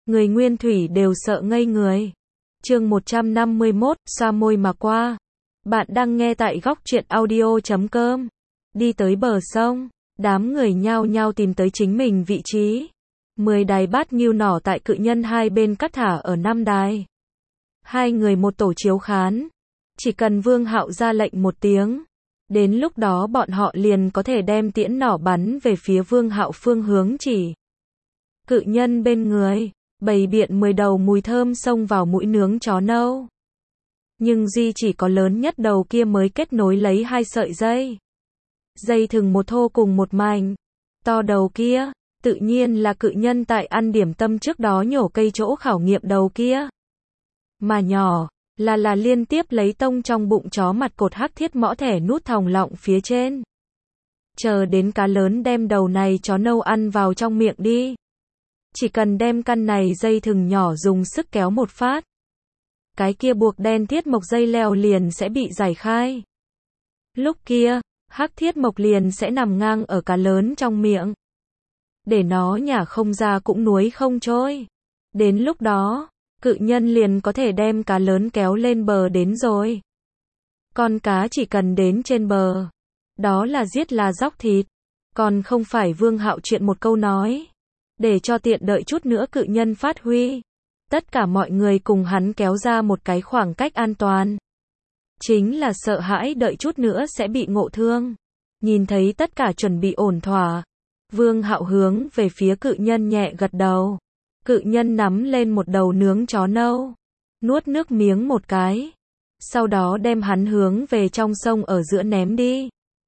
Người nguyên thủy đều sợ ngây người. Chương 151, xoa môi mà qua. Bạn đang nghe tại góc truyện audio.com. Đi tới bờ sông, đám người nhao nhao tìm tới chính mình vị trí. 10 đài bát ngưu nỏ tại cự nhân hai bên cắt thả ở 5 đài. Hai người một tổ chiếu khán. Chỉ cần Vương Hạo ra lệnh một tiếng, đến lúc đó bọn họ liền có thể đem tiễn nỏ bắn về phía Vương Hạo phương hướng chỉ. Cự nhân bên người, bầy biện 10 đầu mùi thơm xông vào mũi nướng chó nâu. Nhưng duy chỉ có lớn nhất đầu kia mới kết nối lấy 2 sợi dây. Dây thừng một thô cùng một mảnh. To đầu kia, tự nhiên là cự nhân tại ăn điểm tâm trước đó nhổ cây chỗ khảo nghiệm đầu kia. Mà nhỏ, là liên tiếp lấy tông trong bụng chó mặt cột hắc thiết mõ thẻ nút thòng lọng phía trên. Chờ đến cá lớn đem đầu này chó nâu ăn vào trong miệng đi. Chỉ cần đem căn này dây thừng nhỏ dùng sức kéo một phát. Cái kia buộc đen thiết mộc dây leo liền sẽ bị giải khai. Lúc kia, hắc thiết mộc liền sẽ nằm ngang ở cá lớn trong miệng. Để nó nhả không ra cũng nuối không trôi. Đến lúc đó, cự nhân liền có thể đem cá lớn kéo lên bờ đến rồi. Con cá chỉ cần đến trên bờ. Đó là giết là róc thịt. Còn không phải Vương Hạo chuyện một câu nói. Để cho tiện đợi chút nữa cự nhân phát huy. Tất cả mọi người cùng hắn kéo ra một cái khoảng cách an toàn. Chính là sợ hãi đợi chút nữa sẽ bị ngộ thương. Nhìn thấy tất cả chuẩn bị ổn thỏa. Vương Hạo hướng về phía cự nhân nhẹ gật đầu. Cự nhân nắm lên một đầu nướng chó nâu. Nuốt nước miếng một cái. Sau đó đem hắn hướng về trong sông ở giữa ném đi.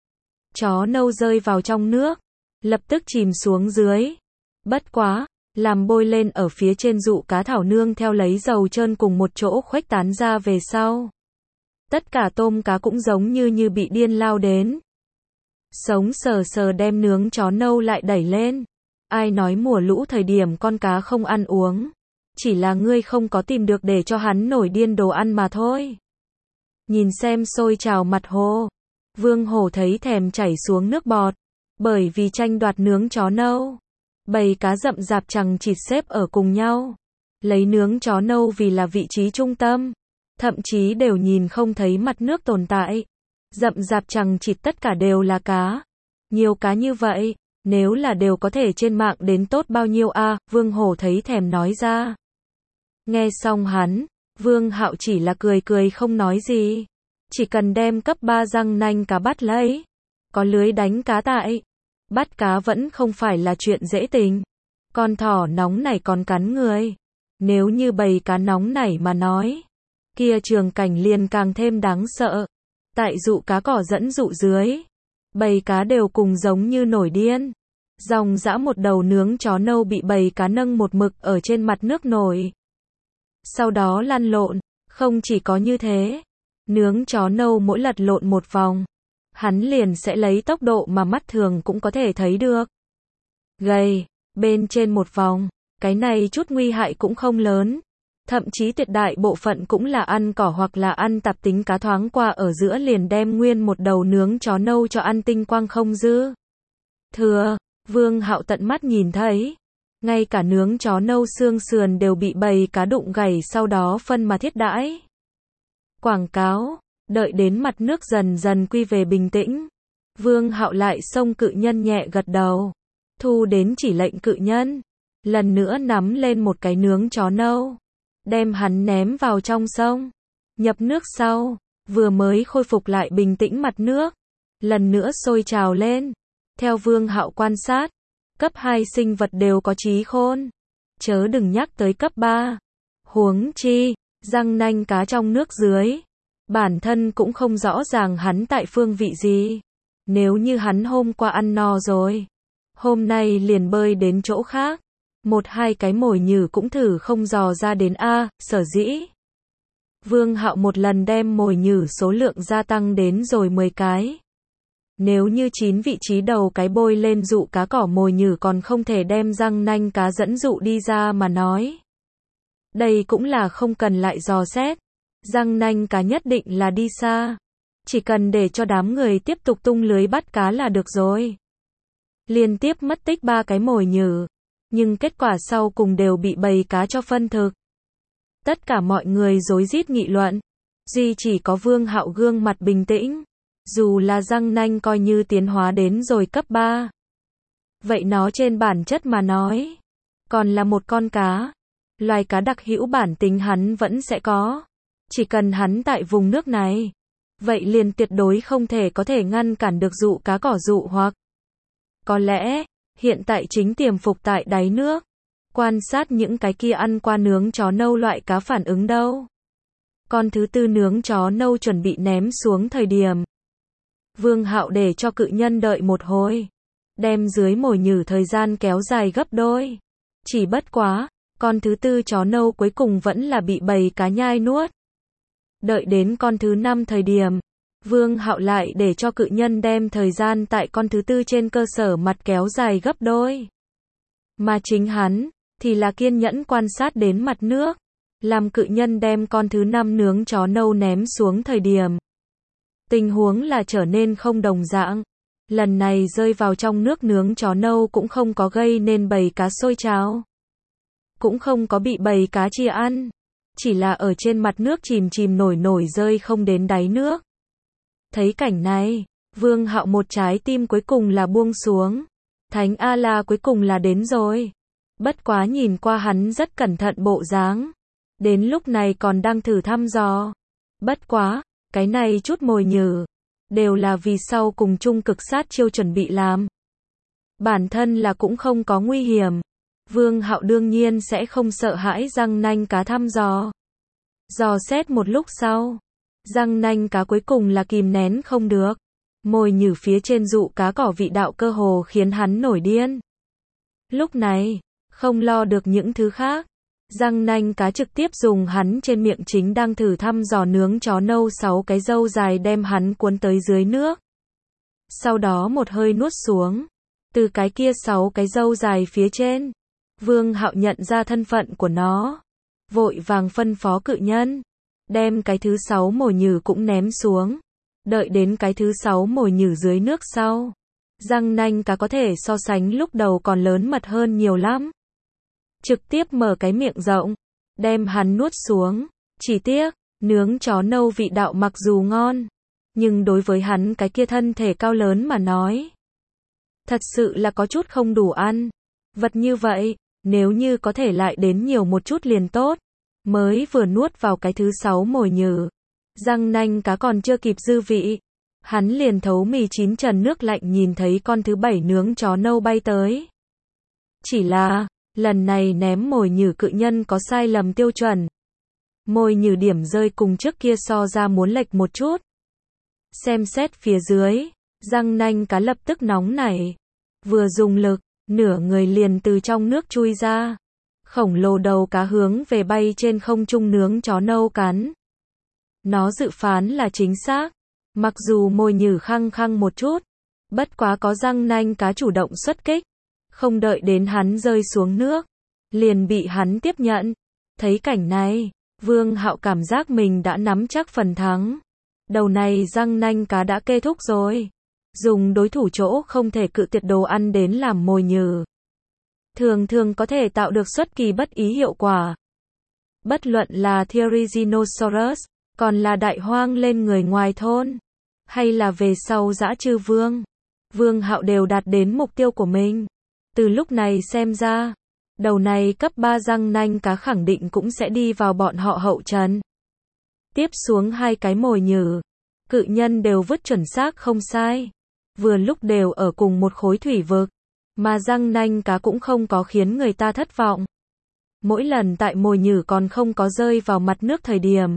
Chó nâu rơi vào trong nước. Lập tức chìm xuống dưới. Bất quá, làm bôi lên ở phía trên dụ cá thảo nương theo lấy dầu trơn cùng một chỗ khuếch tán ra về sau. Tất cả tôm cá cũng giống như bị điên lao đến. Sống sờ sờ đem nướng chó nâu lại đẩy lên. Ai nói mùa lũ thời điểm con cá không ăn uống. Chỉ là ngươi không có tìm được để cho hắn nổi điên đồ ăn mà thôi. Nhìn xem sôi trào mặt hồ. Vương Hổ thấy thèm chảy xuống nước bọt. Bởi vì tranh đoạt nướng chó nâu. Bầy cá rậm rạp chằng chịt xếp ở cùng nhau. Lấy nướng chó nâu vì là vị trí trung tâm. Thậm chí đều nhìn không thấy mặt nước tồn tại. Rậm rạp chằng chịt tất cả đều là cá. Nhiều cá như vậy, nếu là đều có thể trên mạng đến tốt bao nhiêu a, Vương Hổ thấy thèm nói ra. Nghe xong hắn, Vương Hạo chỉ là cười cười không nói gì. Chỉ cần đem cấp 3 răng nanh cá bắt lấy. Có lưới đánh cá tại. Bắt cá vẫn không phải là chuyện dễ tình. Con thỏ nóng này còn cắn người. Nếu như bầy cá nóng này mà nói. Kia trường cảnh liền càng thêm đáng sợ. Tại dụ cá cỏ dẫn dụ dưới. Bầy cá đều cùng giống như nổi điên. Dòng dã một đầu nướng chó nâu bị bầy cá nâng một mực ở trên mặt nước nổi. Sau đó lăn lộn. Không chỉ có như thế. Nướng chó nâu mỗi lật lộn một vòng. Hắn liền sẽ lấy tốc độ mà mắt thường cũng có thể thấy được. Gầy, bên trên một vòng, cái này chút nguy hại cũng không lớn. Thậm chí tuyệt đại bộ phận cũng là ăn cỏ hoặc là ăn tạp tính cá thoáng qua ở giữa liền đem nguyên một đầu nướng chó nâu cho ăn tinh quang không dư. Thừa, Vương Hạo tận mắt nhìn thấy. Ngay cả nướng chó nâu xương sườn đều bị bầy cá đụng gầy sau đó phân mà thiết đãi. Quảng cáo. Đợi đến mặt nước dần dần quy về bình tĩnh. Vương Hạo lại xông cự nhân nhẹ gật đầu. Thu đến chỉ lệnh cự nhân. Lần nữa nắm lên một cái nướng chó nâu. Đem hắn ném vào trong sông. Nhập nước sau. Vừa mới khôi phục lại bình tĩnh mặt nước. Lần nữa sôi trào lên. Theo Vương Hạo quan sát. Cấp 2 sinh vật đều có trí khôn. Chớ đừng nhắc tới cấp 3. Huống chi. Răng nanh cá trong nước dưới. Bản thân cũng không rõ ràng hắn tại phương vị gì. Nếu như hắn hôm qua ăn no rồi. Hôm nay liền bơi đến chỗ khác. 1-2 cái mồi nhử cũng thử không dò ra đến a, sở dĩ. Vương Hạo một lần đem mồi nhử số lượng gia tăng đến rồi 10 cái. Nếu như 9 vị trí đầu cái bôi lên dụ cá cỏ mồi nhử còn không thể đem răng nanh cá dẫn dụ đi ra mà nói. Đây cũng là không cần lại dò xét. Răng nanh cá nhất định là đi xa. Chỉ cần để cho đám người tiếp tục tung lưới bắt cá là được rồi. Liên tiếp mất tích 3 cái mồi nhử. nhưng kết quả sau cùng đều bị bầy cá cho phân thực. Tất cả mọi người rối rít nghị luận, duy chỉ có Vương Hạo gương mặt bình tĩnh, dù là răng nanh coi như tiến hóa đến rồi cấp 3. Vậy nó trên bản chất mà nói, còn là một con cá. Loài cá đặc hữu bản tính hắn vẫn sẽ có. Chỉ cần hắn tại vùng nước này, vậy liền tuyệt đối không thể có thể ngăn cản được dụ cá cỏ dụ hoặc. Có lẽ, hiện tại chính tiềm phục tại đáy nước, quan sát những cái kia ăn qua nướng chó nâu loại cá phản ứng đâu. Con thứ tư nướng chó nâu chuẩn bị ném xuống thời điểm. Vương Hạo để cho cự nhân đợi một hồi, đem dưới mồi nhử thời gian kéo dài gấp đôi. Chỉ bất quá, con thứ tư chó nâu cuối cùng vẫn là bị bầy cá nhai nuốt. Đợi đến con thứ 5 thời điểm, Vương Hạo lại để cho cự nhân đem thời gian tại con thứ tư trên cơ sở mặt kéo dài gấp đôi. Mà chính hắn, thì là kiên nhẫn quan sát đến mặt nước, làm cự nhân đem con thứ 5 nướng chó nâu ném xuống thời điểm. Tình huống là trở nên không đồng dạng. Lần này rơi vào trong nước nướng chó nâu cũng không có gây nên bầy cá sôi trào. Cũng không có bị bầy cá chia ăn. Chỉ là ở trên mặt nước chìm chìm nổi nổi rơi không đến đáy nước. Thấy cảnh này, Vương Hạo một trái tim cuối cùng là buông xuống. Thánh A-la cuối cùng là đến rồi. Bất quá nhìn qua hắn rất cẩn thận bộ dáng. Đến lúc này còn đang thử thăm dò. Bất quá, cái này chút mồi nhử, đều là vì sau cùng chung cực sát chiêu chuẩn bị làm. Bản thân là cũng không có nguy hiểm. Vương Hạo đương nhiên sẽ không sợ hãi răng nanh cá thăm dò. Dò xét một lúc sau, răng nanh cá cuối cùng là kìm nén không được. Mồi nhử phía trên dụ cá cỏ vị đạo cơ hồ khiến hắn nổi điên. Lúc này, không lo được những thứ khác. Răng nanh cá trực tiếp dùng hắn trên miệng chính đang thử thăm dò nướng chó nâu 6 cái râu dài đem hắn cuốn tới dưới nước. Sau đó một hơi nuốt xuống. Từ cái kia 6 cái râu dài phía trên, Vương Hạo nhận ra thân phận của nó. Vội vàng phân phó cự nhân, đem cái thứ 6 mồi nhử cũng ném xuống. Đợi đến cái thứ 6 mồi nhử dưới nước sau. Răng nanh cá có thể so sánh lúc đầu còn lớn mật hơn nhiều lắm. Trực tiếp mở cái miệng rộng, đem hắn nuốt xuống. Chỉ tiếc, nướng chó nâu vị đạo mặc dù ngon, nhưng đối với hắn cái kia thân thể cao lớn mà nói, thật sự là có chút không đủ ăn. Vật như vậy, nếu như có thể lại đến nhiều một chút liền tốt. Mới vừa nuốt vào cái thứ 6 mồi nhử, răng nanh cá còn chưa kịp dư vị, hắn liền thấu mì chín trần nước lạnh nhìn thấy con thứ 7 nướng chó nâu bay tới. Chỉ là, lần này ném mồi nhử cự nhân có sai lầm tiêu chuẩn. Mồi nhử điểm rơi cùng trước kia so ra muốn lệch một chút. Xem xét phía dưới, răng nanh cá lập tức nóng nảy. Vừa dùng lực, nửa người liền từ trong nước chui ra. Khổng lồ đầu cá hướng về bay trên không trung nướng chó nâu cắn. Nó dự phán là chính xác. Mặc dù mồi nhử khăng khăng một chút, bất quá có răng nanh cá chủ động xuất kích. Không đợi đến hắn rơi xuống nước, liền bị hắn tiếp nhận. Thấy cảnh này, Vương Hạo cảm giác mình đã nắm chắc phần thắng. Đầu này răng nanh cá đã kết thúc rồi. Dùng đối thủ chỗ không thể cự tuyệt đồ ăn đến làm mồi nhử. Thường thường có thể tạo được xuất kỳ bất ý hiệu quả. Bất luận là Therizinosaurus, còn là đại hoang lên người ngoài thôn, hay là về sau dã chư vương, Vương Hạo đều đạt đến mục tiêu của mình. Từ lúc này xem ra, đầu này cấp 3 răng nanh cá khẳng định cũng sẽ đi vào bọn họ hậu trần. Tiếp xuống 2 cái mồi nhử, cự nhân đều vứt chuẩn xác không sai. Vừa lúc đều ở cùng một khối thủy vực, mà răng nanh cá cũng không có khiến người ta thất vọng. Mỗi lần tại mồi nhử còn không có rơi vào mặt nước thời điểm,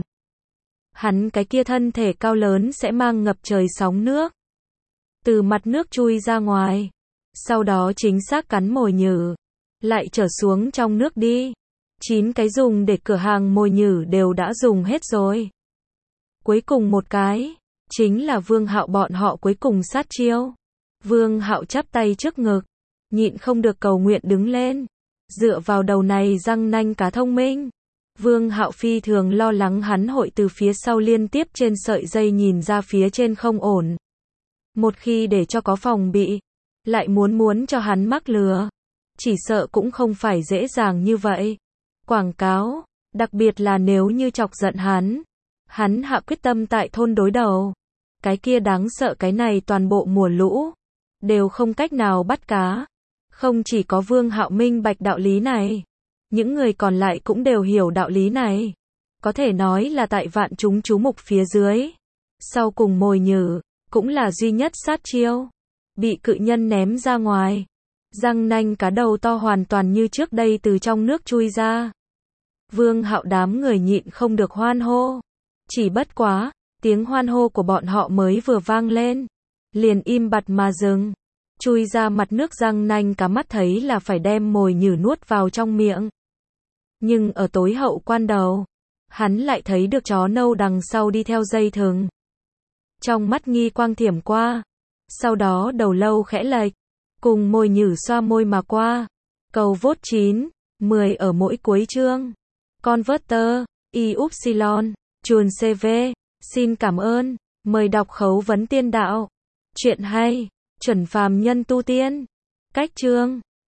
hắn cái kia thân thể cao lớn sẽ mang ngập trời sóng nước, từ mặt nước chui ra ngoài. Sau đó chính xác cắn mồi nhử, lại trở xuống trong nước đi. 9 cái dùng để cửa hàng mồi nhử đều đã dùng hết rồi. Cuối cùng một cái, chính là Vương Hạo bọn họ cuối cùng sát chiêu. Vương Hạo chắp tay trước ngực, nhịn không được cầu nguyện đứng lên. Dựa vào đầu này răng nanh cá thông minh, Vương Hạo phi thường lo lắng hắn hội từ phía sau liên tiếp trên sợi dây nhìn ra phía trên không ổn. Một khi để cho có phòng bị, lại muốn cho hắn mắc lừa. chỉ sợ cũng không phải dễ dàng như vậy. Quảng cáo, đặc biệt là nếu như chọc giận hắn hạ quyết tâm tại thôn đối đầu. Cái kia đáng sợ cái này toàn bộ mùa lũ, đều không cách nào bắt cá. Không chỉ có Vương Hạo minh bạch đạo lý này, những người còn lại cũng đều hiểu đạo lý này. Có thể nói là tại vạn chúng chú mục phía dưới. Sau cùng mồi nhử, cũng là duy nhất sát chiêu. Bị cự nhân ném ra ngoài. Răng nanh cá đầu to hoàn toàn như trước đây từ trong nước chui ra. Vương Hạo đám người nhịn không được hoan hô. Chỉ bất quá, tiếng hoan hô của bọn họ mới vừa vang lên, liền im bặt mà dừng. Chui ra mặt nước răng nanh cá mắt thấy là phải đem mồi nhử nuốt vào trong miệng. Nhưng ở tối hậu quan đầu, hắn lại thấy được chó nâu đằng sau đi theo dây thừng. Trong mắt nghi quang thiểm qua, sau đó đầu lâu khẽ lệch, cùng mồi nhử xoa môi mà qua. Cầu vote 9, 10 ở mỗi cuối chương. Converter, y upsilon, chuồn CV, xin cảm ơn, mời đọc Khấu vấn tiên đạo. Chuyện hay, chuẩn phàm nhân tu tiên. Cách chương